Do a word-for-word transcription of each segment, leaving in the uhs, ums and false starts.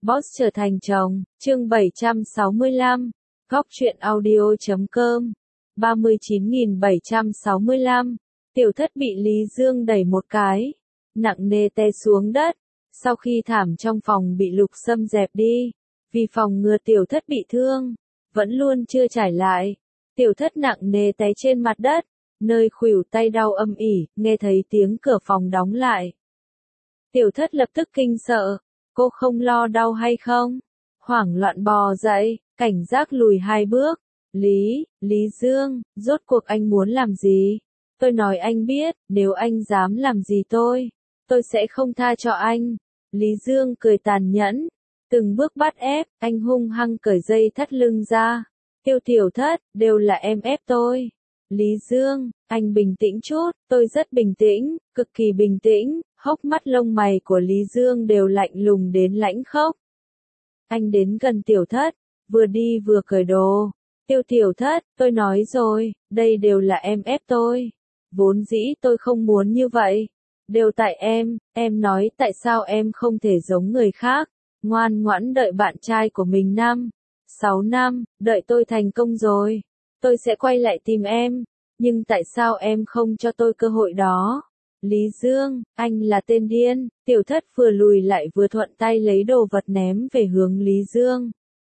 Boss trở thành chồng, chương bảy trăm sáu mươi lăm, góc truyện audio chấm com, ba mươi chín nghìn bảy trăm sáu mươi lăm, tiểu thất bị Lý Dương đẩy một cái, nặng nề té xuống đất, sau khi thảm trong phòng bị Lục Sâm dẹp đi, vì phòng ngừa tiểu thất bị thương, vẫn luôn chưa trải lại, tiểu thất nặng nề té trên mặt đất, nơi khuỷu tay đau âm ỉ, nghe thấy tiếng cửa phòng đóng lại. Tiểu thất lập tức kinh sợ. Cô không lo đau hay không? Hoảng loạn bò dậy, cảnh giác lùi hai bước. Lý, Lý Dương, rốt cuộc anh muốn làm gì? Tôi nói anh biết, nếu anh dám làm gì tôi, tôi sẽ không tha cho anh. Lý Dương cười tàn nhẫn, từng bước bắt ép, anh hung hăng cởi dây thắt lưng ra. Tiêu tiểu thất, đều là em ép tôi. Lý Dương, anh bình tĩnh chút, tôi rất bình tĩnh, cực kỳ bình tĩnh. Hốc mắt lông mày của Lý Dương đều lạnh lùng đến lãnh khốc. Anh đến gần tiểu thất, vừa đi vừa cởi đồ. Tiêu tiểu thất, tôi nói rồi, đây đều là em ép tôi. Vốn dĩ tôi không muốn như vậy. Đều tại em, em nói tại sao em không thể giống người khác. Ngoan ngoãn đợi bạn trai của mình năm, sáu năm, đợi tôi thành công rồi. Tôi sẽ quay lại tìm em. Nhưng tại sao em không cho tôi cơ hội đó? Lý Dương, anh là tên điên, tiểu thất vừa lùi lại vừa thuận tay lấy đồ vật ném về hướng Lý Dương.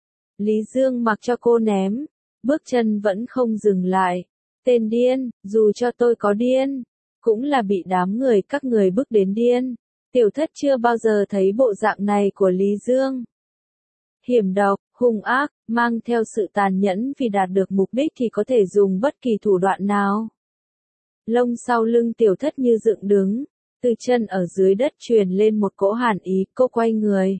Lý Dương mặc cho cô ném, bước chân vẫn không dừng lại. Tên điên, dù cho tôi có điên, cũng là bị đám người các người bức đến điên. Tiểu thất chưa bao giờ thấy bộ dạng này của Lý Dương. Hiểm độc, hung ác, mang theo sự tàn nhẫn vì đạt được mục đích thì có thể dùng bất kỳ thủ đoạn nào. Lông sau lưng tiểu thất như dựng đứng, từ chân ở dưới đất truyền lên một cỗ hàn ý, cô quay người.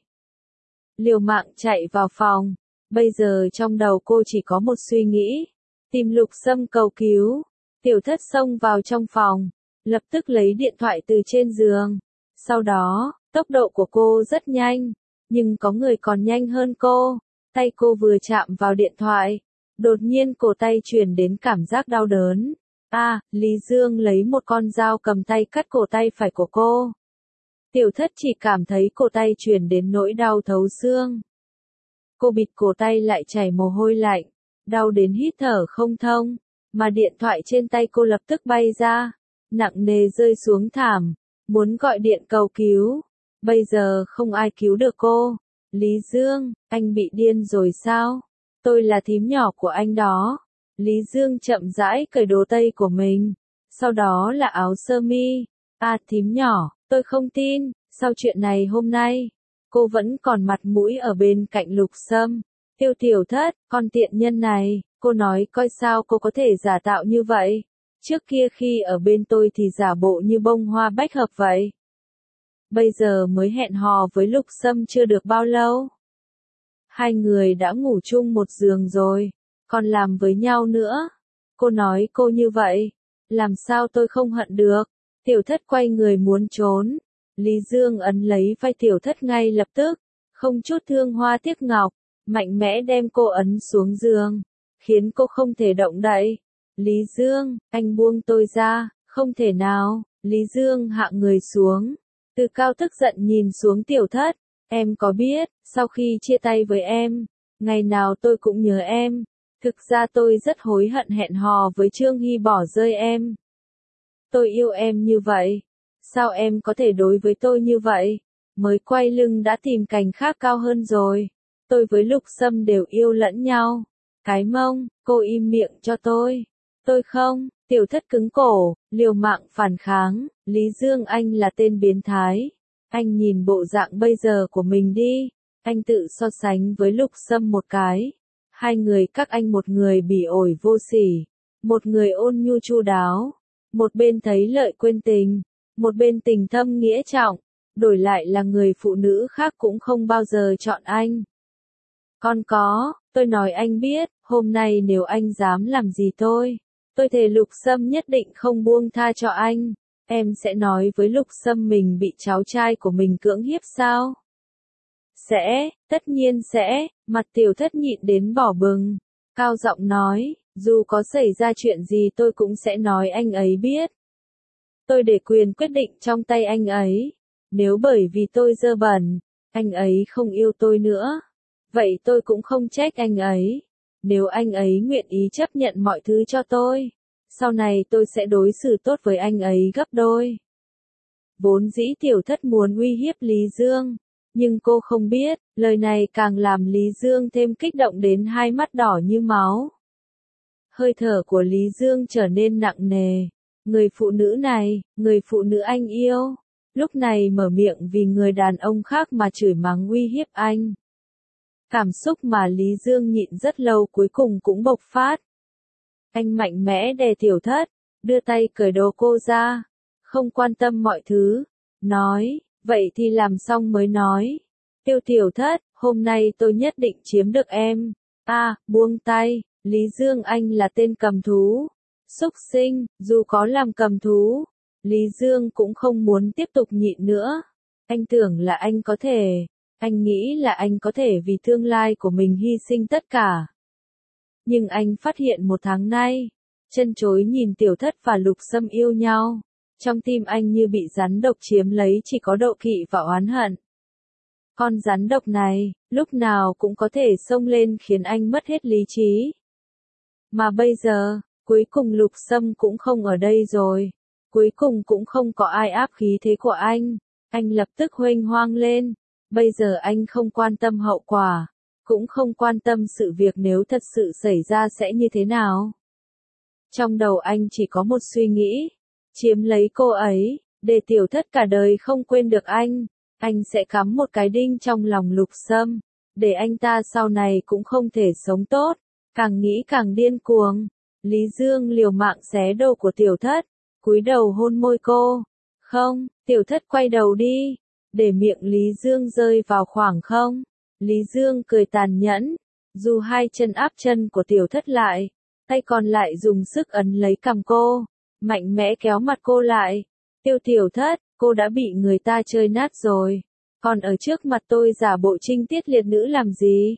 Liều mạng chạy vào phòng, bây giờ trong đầu cô chỉ có một suy nghĩ, tìm Lục Sâm cầu cứu. Tiểu thất xông vào trong phòng, lập tức lấy điện thoại từ trên giường. Sau đó, tốc độ của cô rất nhanh, nhưng có người còn nhanh hơn cô. Tay cô vừa chạm vào điện thoại, đột nhiên cổ tay truyền đến cảm giác đau đớn. A, à, Lý Dương lấy một con dao cầm tay cắt cổ tay phải của cô. Tiểu thất chỉ cảm thấy cổ tay truyền đến nỗi đau thấu xương. Cô bịt cổ tay lại chảy mồ hôi lạnh, đau đến hít thở không thông, mà điện thoại trên tay cô lập tức bay ra, nặng nề rơi xuống thảm, muốn gọi điện cầu cứu. Bây giờ không ai cứu được cô. Lý Dương, anh bị điên rồi sao? Tôi là thím nhỏ của anh đó. Lý Dương chậm rãi cởi đồ tây của mình, sau đó là áo sơ mi. À thím nhỏ, tôi không tin, sau chuyện này hôm nay, cô vẫn còn mặt mũi ở bên cạnh Lục Sâm. Tiêu tiểu thất, con tiện nhân này, cô nói coi sao cô có thể giả tạo như vậy. Trước kia khi ở bên tôi thì giả bộ như bông hoa bách hợp vậy. Bây giờ mới hẹn hò với Lục Sâm chưa được bao lâu. Hai người đã ngủ chung một giường rồi. Còn làm với nhau nữa. Cô nói cô như vậy, làm sao tôi không hận được. Tiểu thất quay người muốn trốn. Lý Dương ấn lấy vai tiểu thất ngay lập tức, không chút thương hoa tiếc ngọc, mạnh mẽ đem cô ấn xuống giường, khiến cô không thể động đậy. Lý Dương, anh buông tôi ra, không thể nào. Lý Dương hạ người xuống, từ cao tức giận nhìn xuống tiểu thất. Em có biết, sau khi chia tay với em, ngày nào tôi cũng nhớ em. Thực ra tôi rất hối hận hẹn hò với Trương Hy bỏ rơi em. Tôi yêu em như vậy. Sao em có thể đối với tôi như vậy? Mới quay lưng đã tìm cành khác cao hơn rồi. Tôi với Lục Sâm đều yêu lẫn nhau. Cái mông, cô im miệng cho tôi. Tôi không, tiểu thất cứng cổ, liều mạng phản kháng. Lý Dương anh là tên biến thái. Anh nhìn bộ dạng bây giờ của mình đi. Anh tự so sánh với Lục Sâm một cái. Hai người các anh, một người bỉ ổi vô sỉ, một người ôn nhu chu đáo, một bên thấy lợi quên tình, một bên tình thâm nghĩa trọng, đổi lại là người phụ nữ khác cũng không bao giờ chọn anh. Còn có, tôi nói anh biết, hôm nay nếu anh dám làm gì tôi, tôi thề Lục Sâm nhất định không buông tha cho anh. Em sẽ nói với Lục Sâm mình bị cháu trai của mình cưỡng hiếp sao? Sẽ, tất nhiên sẽ. Mặt tiểu thất nhịn đến đỏ bừng, cao giọng nói, dù có xảy ra chuyện gì tôi cũng sẽ nói anh ấy biết. Tôi để quyền quyết định trong tay anh ấy. Nếu bởi vì tôi dơ bẩn, Anh ấy không yêu tôi nữa. Vậy tôi cũng không trách anh ấy. Nếu anh ấy nguyện ý chấp nhận mọi thứ cho tôi, sau này tôi sẽ đối xử tốt với anh ấy gấp đôi. Vốn dĩ Tiểu Thất muốn uy hiếp Lý Dương, nhưng cô không biết, lời này càng làm Lý Dương thêm kích động đến hai mắt đỏ như máu. Hơi thở của Lý Dương trở nên nặng nề. Người phụ nữ này, người phụ nữ anh yêu, lúc này mở miệng vì người đàn ông khác mà chửi mắng uy hiếp anh. Cảm xúc mà Lý Dương nhịn rất lâu cuối cùng cũng bộc phát. Anh mạnh mẽ đè Tiểu Thất, đưa tay cởi đồ cô ra, không quan tâm mọi thứ, nói, vậy thì làm xong mới nói. Tiêu Tiểu Thất, hôm nay tôi nhất định chiếm được em. A, à, buông tay, Lý Dương anh là tên cầm thú. Súc sinh, dù có làm cầm thú, Lý Dương cũng không muốn tiếp tục nhịn nữa. Anh tưởng là anh có thể, anh nghĩ là anh có thể vì tương lai của mình hy sinh tất cả. Nhưng anh phát hiện một tháng nay, chân chối nhìn Tiểu Thất và Lục Sâm yêu nhau. Trong tim anh như bị rắn độc chiếm lấy, chỉ có đố kỵ và oán hận. Con rắn độc này, lúc nào cũng có thể xông lên khiến anh mất hết lý trí. Mà bây giờ, cuối cùng Lục Sâm cũng không ở đây rồi. Cuối cùng cũng không có ai áp khí thế của anh. Anh lập tức huênh hoang lên. Bây giờ anh không quan tâm hậu quả, cũng không quan tâm sự việc nếu thật sự xảy ra sẽ như thế nào. Trong đầu anh chỉ có một suy nghĩ, chiếm lấy cô ấy, để Tiểu Thất cả đời không quên được anh. Anh sẽ cắm một cái đinh trong lòng Lục Sâm, để anh ta sau này cũng không thể sống tốt. Càng nghĩ càng điên cuồng, Lý Dương liều mạng xé đồ của Tiểu Thất, cúi đầu hôn môi cô. Không, Tiểu Thất quay đầu đi, để miệng Lý Dương rơi vào khoảng không. Lý Dương cười tàn nhẫn, dù hai chân áp chân của Tiểu Thất lại, tay còn lại dùng sức ấn lấy cằm cô, mạnh mẽ kéo mặt cô lại. Tiêu Tiểu Thất, cô đã bị người ta chơi nát rồi, còn ở trước mặt tôi giả bộ trinh tiết liệt nữ làm gì?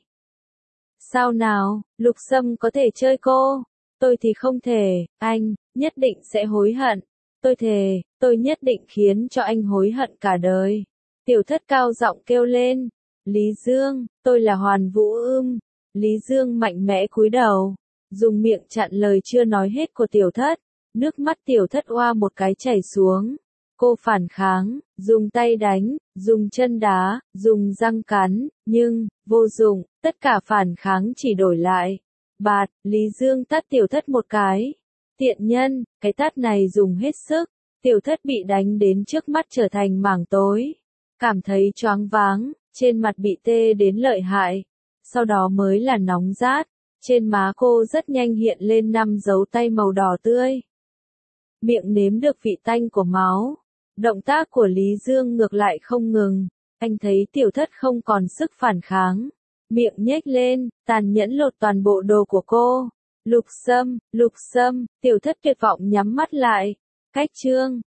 Sao nào, Lục Sâm có thể chơi cô, tôi thì không thể, anh, nhất định sẽ hối hận. Tôi thề, tôi nhất định khiến cho anh hối hận cả đời. Tiểu Thất cao giọng kêu lên. Lý Dương, tôi là Hoàn Vũ Ưm. Lý Dương mạnh mẽ cúi đầu, dùng miệng chặn lời chưa nói hết của Tiểu Thất. Nước mắt Tiểu Thất oa một cái chảy xuống. Cô phản kháng, dùng tay đánh, dùng chân đá, dùng răng cắn, nhưng, vô dụng, tất cả phản kháng chỉ đổi lại. Bạt, Lý Dương tát Tiểu Thất một cái. Tiện nhân, cái tát này dùng hết sức. Tiểu Thất bị đánh đến trước mắt trở thành mảng tối. Cảm thấy choáng váng, trên mặt bị tê đến lợi hại. Sau đó mới là nóng rát. Trên má cô rất nhanh hiện lên năm dấu tay màu đỏ tươi. Miệng nếm được vị tanh của máu. Động tác của Lý Dương ngược lại không ngừng. Anh thấy Tiểu Thất không còn sức phản kháng. Miệng nhếch lên, tàn nhẫn lột toàn bộ đồ của cô. Lục Sâm, Lục Sâm, Tiểu Thất tuyệt vọng nhắm mắt lại. Cách chương